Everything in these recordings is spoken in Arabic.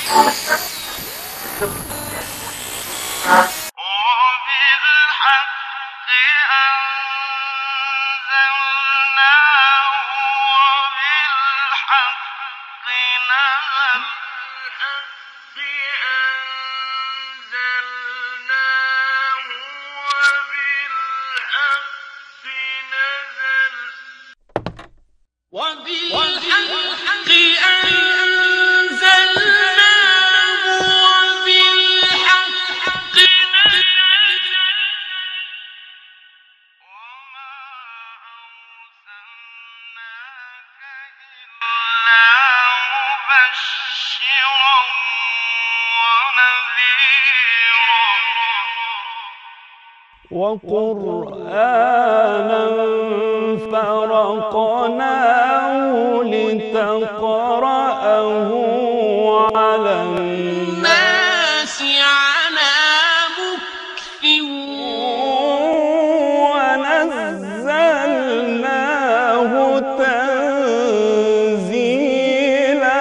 وقرآنا فرقناه لتقرأه على الناس على مكث ونزلناه تنزيلا.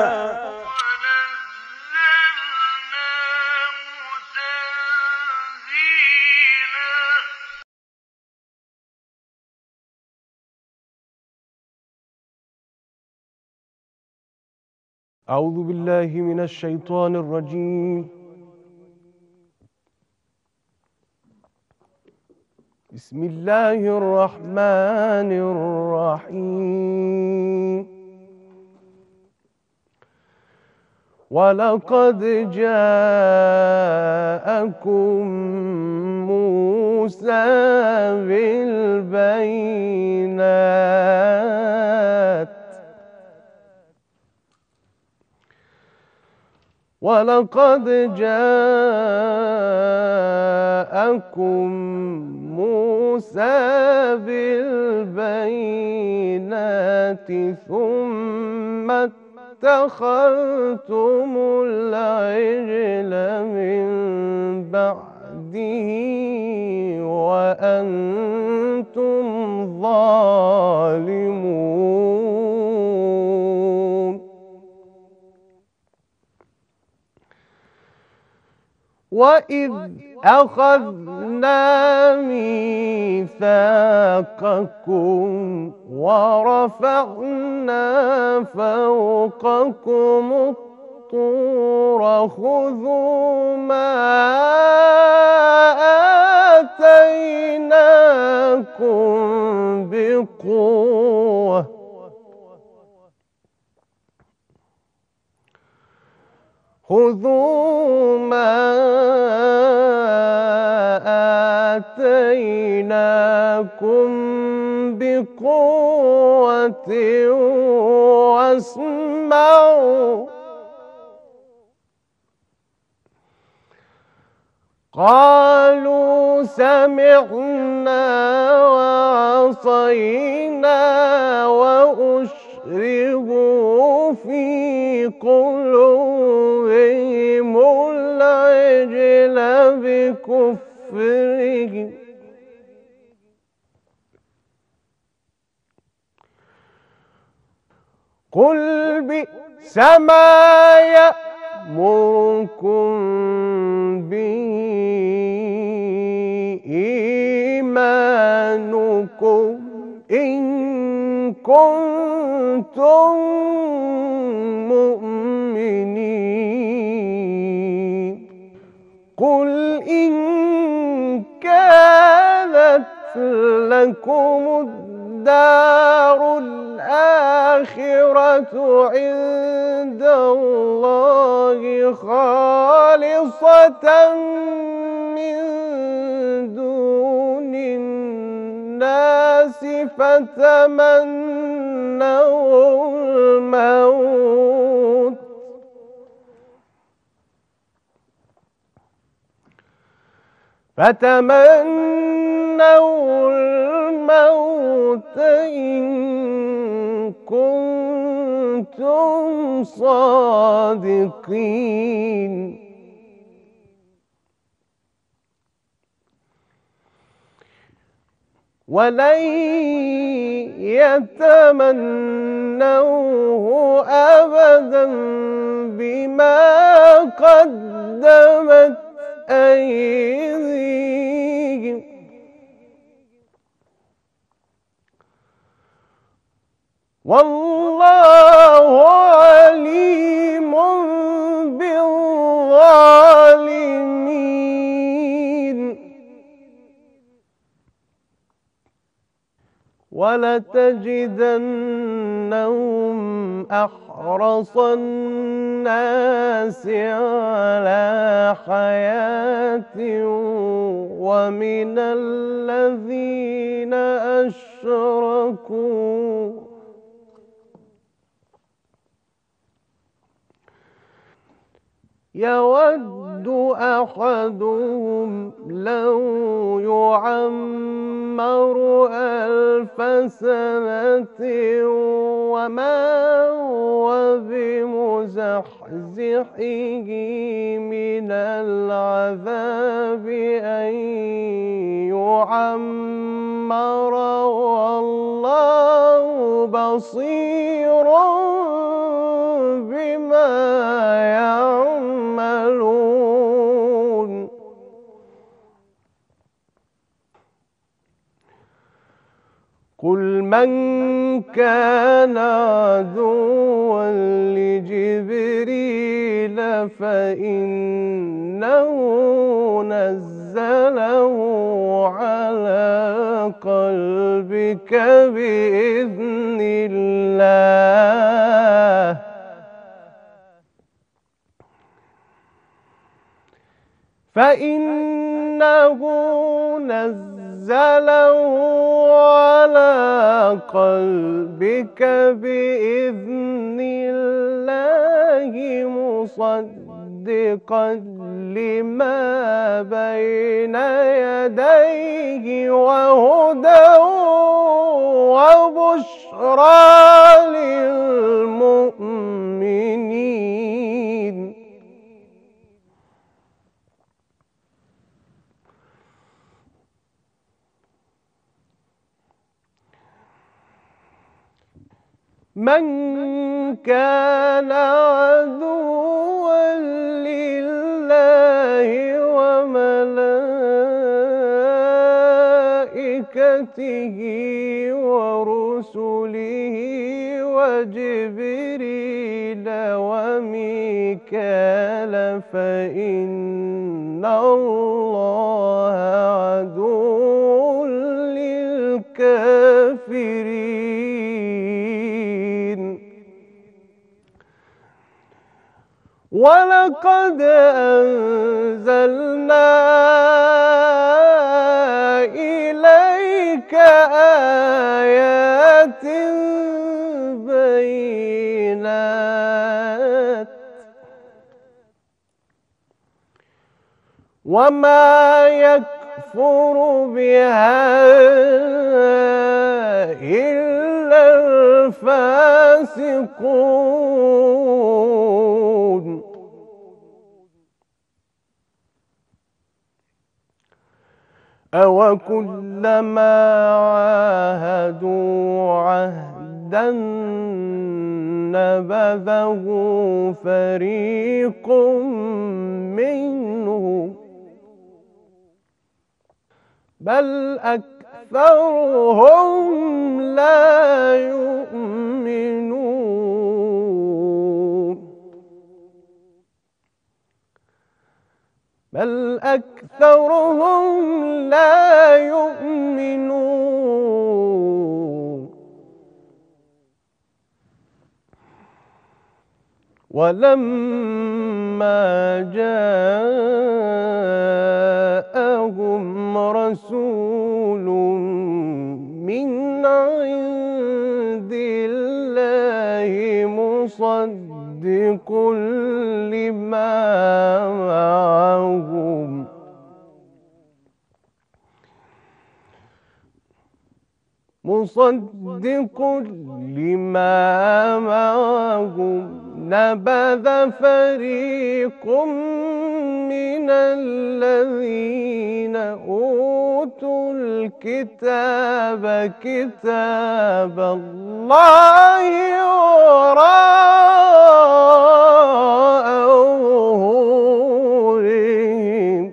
أعوذ بالله من الشيطان الرجيم. بسم الله الرحمن الرحيم. ولقد جاءكم موسى بالبينات ولقد جاءكم موسى بالبينات ثم اتخذتم العجل من بعده وأنتم ظالمون. وَإِذْ أَخَذْنَا مِيثَاقَكُمْ وَرَفَعْنَا فَوْقَكُمُ الطُّورَ خُذُوا مَا آتَيْنَاكُمْ بِقُوَّةٍ خذوا ما آتيناكم بقوة واسمعوا. قالوا سمعنا وعصينا وأشربوا في قلوبهم العجل بكفرهم. قل بئس ما يأمركم به إيمانكم إن كنتم مؤمنين. قل إن كانت لكم الدار الآخرة عند الله خالصة من دون الناس فتمنوا الموت إن كنتم صادقين. ولن يتمنوه أبدا بما قدمت أيديهم، والله عليم بالظالمين. ولتجدنهم أحرص الناس على حياة ومن الذين أشركوا يود أحدهم لو يعمر 1000 سنة وما هو بمزحزحه من العذاب أن يعمر والله بصير بما يعملون. قل من كان عدوا لجبريل فإنه نزله على قلبك بإذن الله على قلبك بإذن الله مصدقا لما بين يديه وهدى وبشرى للمؤمنين. من كان عدوا لله وملائكته ورسله وجبريل وميكال فإن الله عدو للكافرين. ولقد أنزلنا إليك آيات بينات وما يكفر بها إلا الفاسقون. أوكلما عاهدوا عهدا نبذه فريق منهم بل أكثرهم لا يؤمنون. بل أكثرهم لا يؤمنون. ولما جاءهم رسول من عند الله مصدق لما معهم نبذ فريق من الذين أوتوا الكتاب كتاب الله وراء ظهورهم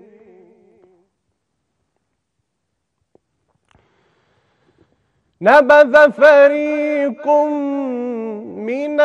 نبذ فريق من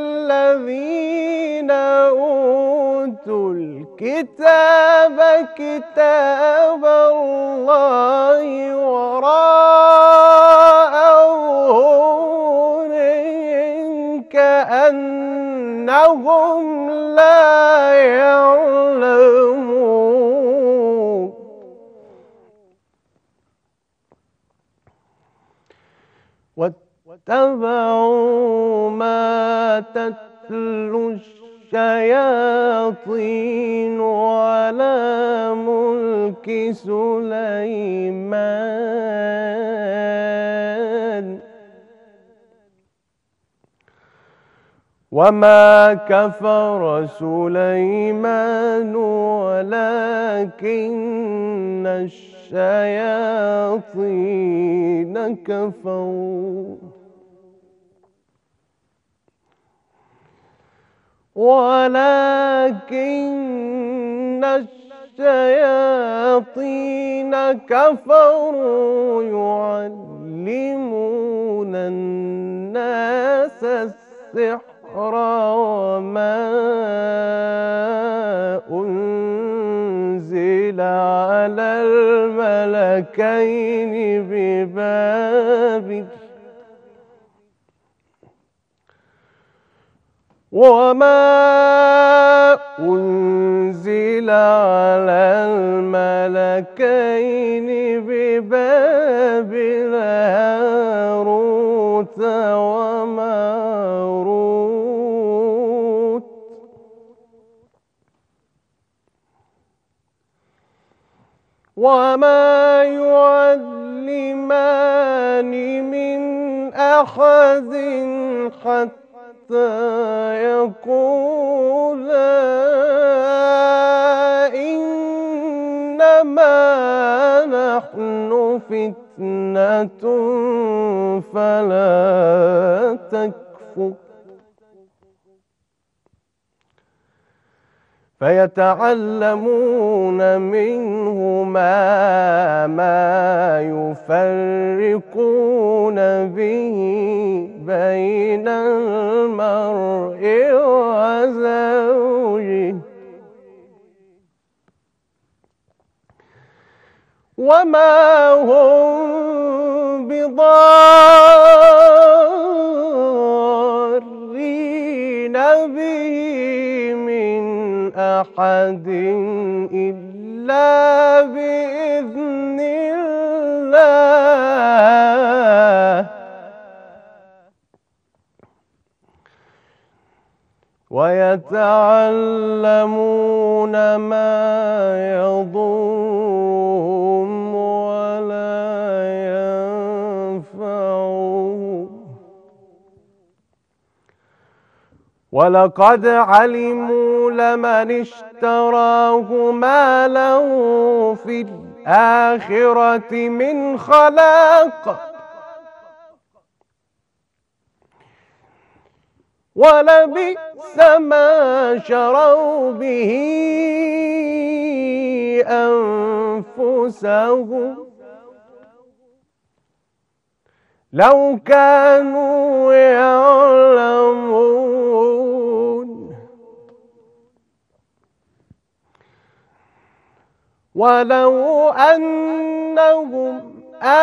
الذين أوتوا الكتاب كتاب الله وراء ظهورهم كأنهم لا يعلمون واتبعوا ما تتلو الشياطين على ملك سليمان وما كفر سليمان ولكن الشياطين كفروا يعلمون الناس السحر وما أنزل على الملكين ببابل هاروت وماروت وما يعلمان من أحد حتى يقولا إنما نحن فتنة فلا تكفر فيتعلمون منهما ما يفرقون به بين المرء وزوجه وما هم بضارين به من أحد إلا بإذن الله ويتعلمون ما يضرهم ولا ينفعهم ولقد علموا لمن اشتراه ما له في الآخرة من خلاق ولبئس ما شروا به أنفسهم لو كانوا يعلمون ولو أنهم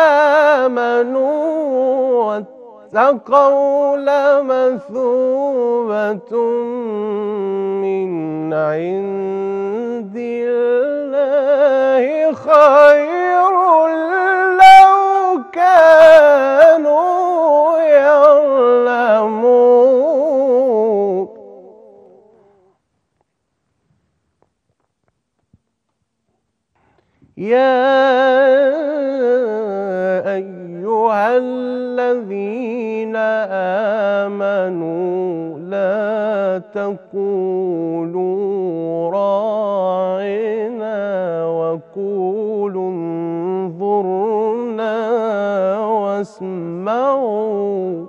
آمنوا واتقوا لمثوبة من عند الله خير لو كانوا يعلمون يا أيها الذين آمنوا لا تتخذوا أولياء من دون المؤمنين ولو أعجبتكم كثرة الذين في قلوبهم مرض فاعتزلوهم في المضاجع وابتغوا من دونهم ولا تلقوا بأيديكم إلى التهلكة وابتغوا ما كتب الله لكم ولعلكم تشكرون يا تقولوا راعنا وقولوا انظرنا واسمعوا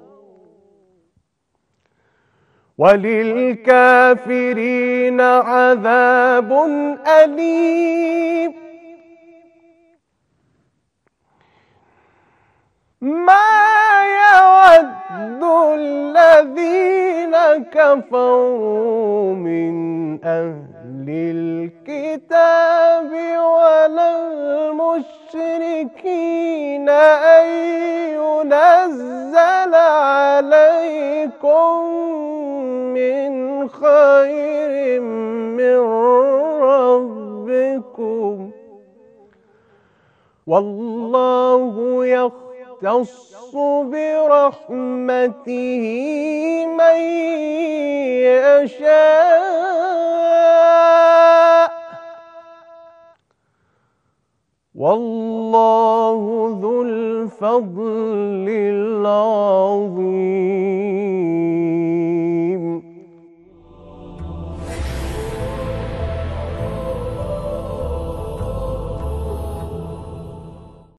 وللكافرين عذاب أليم. ما يود الذين كفروا من أهل الكتاب ولا المشركين أن ينزل عليكم من خير من ربكم والله يختص برحمته من يشاء والله ذو الفضل العظيم.